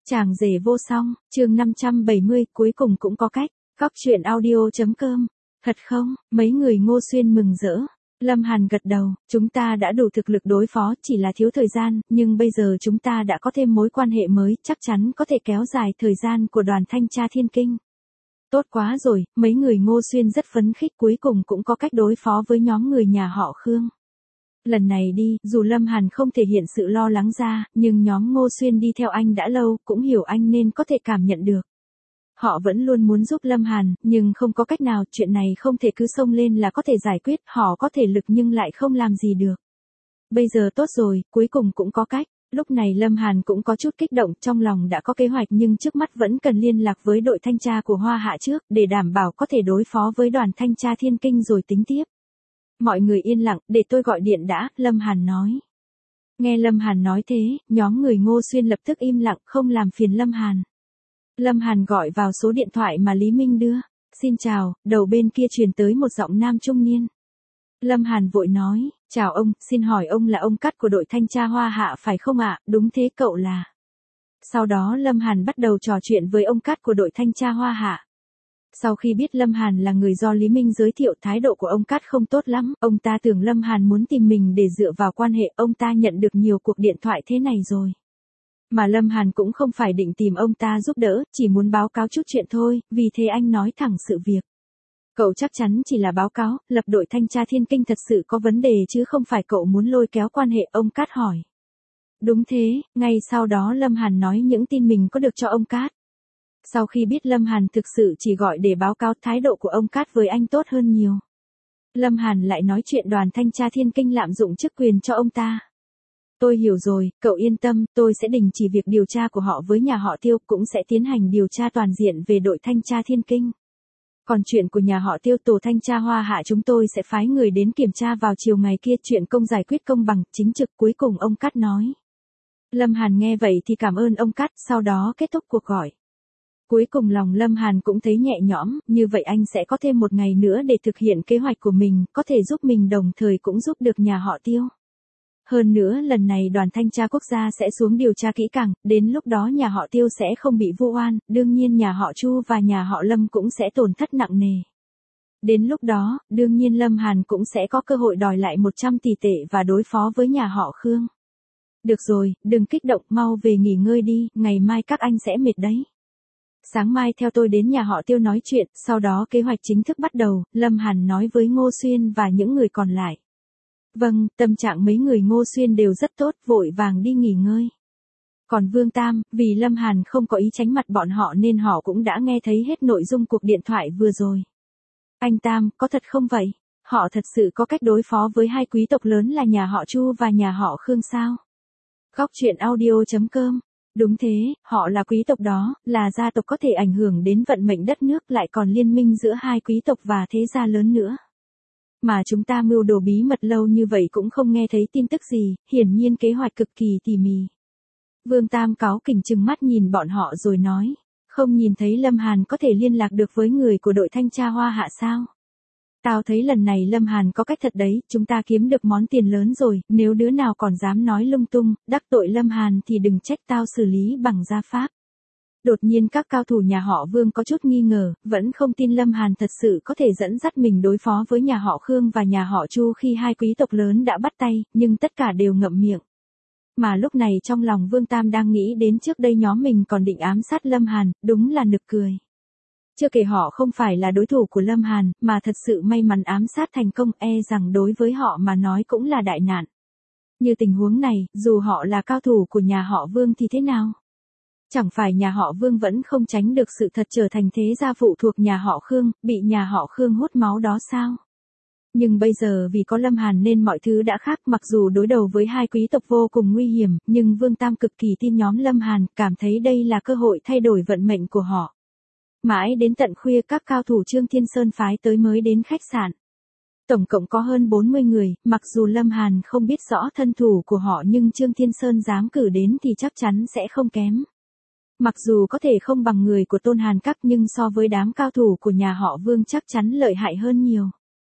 Chàng rể vô song, chương 570, cuối cùng cũng có cách. Góc truyện audio.com. Thật không? Mấy người Ngô Xuyên mừng rỡ. Lâm Hàn gật đầu, chúng ta đã đủ thực lực đối phó, chỉ là thiếu thời gian, nhưng bây giờ chúng ta đã có thêm mối quan hệ mới, chắc chắn có thể kéo dài thời gian của đoàn thanh tra thiên kinh. Tốt quá rồi, mấy người Ngô Xuyên rất phấn khích, cuối cùng cũng có cách đối phó với nhóm người nhà họ Khương. Lần này đi, dù Lâm Hàn không thể hiện sự lo lắng ra, nhưng nhóm Ngô Xuyên đi theo anh đã lâu, cũng hiểu anh nên có thể cảm nhận được. Họ vẫn luôn muốn giúp Lâm Hàn, nhưng không có cách nào, chuyện này không thể cứ xông lên là có thể giải quyết, họ có thể lực nhưng lại không làm gì được. Bây giờ tốt rồi, cuối cùng cũng có cách. Lúc này Lâm Hàn cũng có chút kích động, trong lòng đã có kế hoạch nhưng trước mắt vẫn cần liên lạc với đội thanh tra của Hoa Hạ trước, để đảm bảo có thể đối phó với đoàn thanh tra thiên kinh rồi tính tiếp. Mọi người yên lặng, để tôi gọi điện đã, Lâm Hàn nói. Nghe Lâm Hàn nói thế, nhóm người Ngô Xuyên lập tức im lặng, không làm phiền Lâm Hàn. Lâm Hàn gọi vào số điện thoại mà Lý Minh đưa. Xin chào, đầu bên kia truyền tới một giọng nam trung niên. Lâm Hàn vội nói, chào ông, xin hỏi ông là ông Cát của đội thanh tra Hoa Hạ phải không ạ? Đúng thế, cậu là. Sau đó Lâm Hàn bắt đầu trò chuyện với ông Cát của đội thanh tra Hoa Hạ. Sau khi biết Lâm Hàn là người do Lý Minh giới thiệu, thái độ của ông Cát không tốt lắm, ông ta tưởng Lâm Hàn muốn tìm mình để dựa vào quan hệ, ông ta nhận được nhiều cuộc điện thoại thế này rồi. Mà Lâm Hàn cũng không phải định tìm ông ta giúp đỡ, chỉ muốn báo cáo chút chuyện thôi, vì thế anh nói thẳng sự việc. Cậu chắc chắn chỉ là báo cáo, lập đội thanh tra thiên kinh thật sự có vấn đề chứ không phải cậu muốn lôi kéo quan hệ, ông Cát hỏi. Đúng thế, ngay sau đó Lâm Hàn nói những tin mình có được cho ông Cát. Sau khi biết Lâm Hàn thực sự chỉ gọi để báo cáo, thái độ của ông Cát với anh tốt hơn nhiều. Lâm Hàn lại nói chuyện đoàn thanh tra thiên kinh lạm dụng chức quyền cho ông ta. Tôi hiểu rồi, cậu yên tâm, tôi sẽ đình chỉ việc điều tra của họ với nhà họ Tiêu, cũng sẽ tiến hành điều tra toàn diện về đội thanh tra thiên kinh. Còn chuyện của nhà họ Tiêu, tổ thanh tra Hoa Hạ chúng tôi sẽ phái người đến kiểm tra vào chiều ngày kia, chuyện công giải quyết công bằng, chính trực, cuối cùng ông Cát nói. Lâm Hàn nghe vậy thì cảm ơn ông Cát, sau đó kết thúc cuộc gọi. Cuối cùng lòng Lâm Hàn cũng thấy nhẹ nhõm, như vậy anh sẽ có thêm một ngày nữa để thực hiện kế hoạch của mình, có thể giúp mình đồng thời cũng giúp được nhà họ Tiêu. Hơn nữa lần này đoàn thanh tra quốc gia sẽ xuống điều tra kỹ càng, đến lúc đó nhà họ Tiêu sẽ không bị vu oan, đương nhiên nhà họ Chu và nhà họ Lâm cũng sẽ tổn thất nặng nề. Đến lúc đó, đương nhiên Lâm Hàn cũng sẽ có cơ hội đòi lại 100 tỷ tệ và đối phó với nhà họ Khương. Được rồi, đừng kích động, mau về nghỉ ngơi đi, ngày mai các anh sẽ mệt đấy. Sáng mai theo tôi đến nhà họ Tiêu nói chuyện, sau đó kế hoạch chính thức bắt đầu, Lâm Hàn nói với Ngô Xuyên và những người còn lại. Vâng, tâm trạng mấy người Ngô Xuyên đều rất tốt, vội vàng đi nghỉ ngơi. Còn Vương Tam, vì Lâm Hàn không có ý tránh mặt bọn họ nên họ cũng đã nghe thấy hết nội dung cuộc điện thoại vừa rồi. Anh Tam, có thật không vậy? Họ thật sự có cách đối phó với hai quý tộc lớn là nhà họ Chu và nhà họ Khương sao? Góc truyện audio.com. Đúng thế, họ là quý tộc đó, là gia tộc có thể ảnh hưởng đến vận mệnh đất nước, lại còn liên minh giữa hai quý tộc và thế gia lớn nữa. Mà chúng ta mưu đồ bí mật lâu như vậy cũng không nghe thấy tin tức gì, hiển nhiên kế hoạch cực kỳ tỉ mỉ. Vương Tam cáu kỉnh trừng mắt nhìn bọn họ rồi nói, không nhìn thấy Lâm Hàn có thể liên lạc được với người của đội thanh tra Hoa Hạ sao? Tao thấy lần này Lâm Hàn có cách thật đấy, chúng ta kiếm được món tiền lớn rồi, nếu đứa nào còn dám nói lung tung, đắc tội Lâm Hàn thì đừng trách tao xử lý bằng gia pháp. Đột nhiên các cao thủ nhà họ Vương có chút nghi ngờ, vẫn không tin Lâm Hàn thật sự có thể dẫn dắt mình đối phó với nhà họ Khương và nhà họ Chu khi hai quý tộc lớn đã bắt tay, nhưng tất cả đều ngậm miệng. Mà lúc này trong lòng Vương Tam đang nghĩ đến trước đây nhóm mình còn định ám sát Lâm Hàn, đúng là nực cười. Chưa kể họ không phải là đối thủ của Lâm Hàn, mà thật sự may mắn ám sát thành công, rằng đối với họ mà nói cũng là đại nạn. Như tình huống này, dù họ là cao thủ của nhà họ Vương thì thế nào? Chẳng phải nhà họ Vương vẫn không tránh được sự thật trở thành thế gia phụ thuộc nhà họ Khương, bị nhà họ Khương hút máu đó sao? Nhưng bây giờ vì có Lâm Hàn nên mọi thứ đã khác, mặc dù đối đầu với hai quý tộc vô cùng nguy hiểm, nhưng Vương Tam cực kỳ tin nhóm Lâm Hàn, cảm thấy đây là cơ hội thay đổi vận mệnh của họ. Mãi đến tận khuya các cao thủ Trương Thiên Sơn phái tới mới đến khách sạn. Tổng cộng có hơn 40 người, mặc dù Lâm Hàn không biết rõ thân thủ của họ nhưng Trương Thiên Sơn dám cử đến thì chắc chắn sẽ không kém. Mặc dù có thể không bằng người của Tôn Hàn Các nhưng so với đám cao thủ của nhà họ Vương chắc chắn lợi hại hơn nhiều.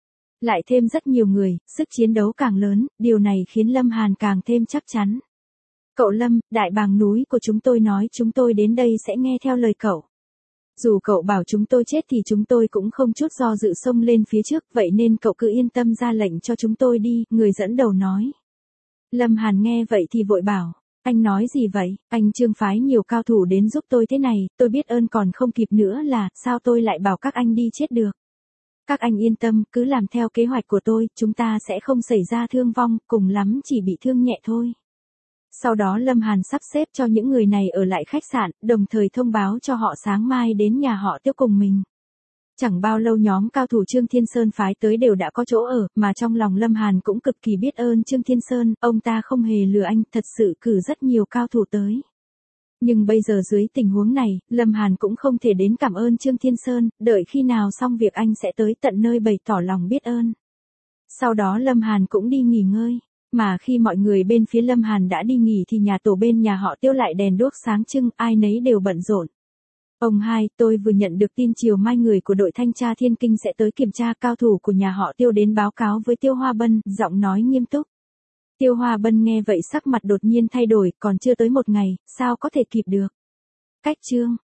Lại thêm rất nhiều người, sức chiến đấu càng lớn, điều này khiến Lâm Hàn càng thêm chắc chắn. Cậu Lâm, đại bàng núi của chúng tôi nói chúng tôi đến đây sẽ nghe theo lời cậu. Dù cậu bảo chúng tôi chết thì chúng tôi cũng không chút do dự xông lên phía trước, vậy nên cậu cứ yên tâm ra lệnh cho chúng tôi đi, người dẫn đầu nói. Lâm Hàn nghe vậy thì vội bảo, anh nói gì vậy, anh Trương phái nhiều cao thủ đến giúp tôi thế này, tôi biết ơn còn không kịp nữa là, sao tôi lại bảo các anh đi chết được. Các anh yên tâm, cứ làm theo kế hoạch của tôi, chúng ta sẽ không xảy ra thương vong, cùng lắm chỉ bị thương nhẹ thôi. Sau đó Lâm Hàn sắp xếp cho những người này ở lại khách sạn, đồng thời thông báo cho họ sáng mai đến nhà họ Tiêu cùng mình. Chẳng bao lâu nhóm cao thủ Trương Thiên Sơn phái tới đều đã có chỗ ở, mà trong lòng Lâm Hàn cũng cực kỳ biết ơn Trương Thiên Sơn, ông ta không hề lừa anh, thật sự cử rất nhiều cao thủ tới. Nhưng bây giờ dưới tình huống này, Lâm Hàn cũng không thể đến cảm ơn Trương Thiên Sơn, đợi khi nào xong việc anh sẽ tới tận nơi bày tỏ lòng biết ơn. Sau đó Lâm Hàn cũng đi nghỉ ngơi. Mà khi mọi người bên phía Lâm Hàn đã đi nghỉ thì nhà tổ bên nhà họ Tiêu lại đèn đuốc sáng trưng, ai nấy đều bận rộn. Ông hai, tôi vừa nhận được tin chiều mai người của đội thanh tra Thiên Kinh sẽ tới kiểm tra, cao thủ của nhà họ Tiêu đến báo cáo với Tiêu Hoa Bân, giọng nói nghiêm túc. Tiêu Hoa Bân nghe vậy sắc mặt đột nhiên thay đổi, còn chưa tới một ngày, sao có thể kịp được. Cách chương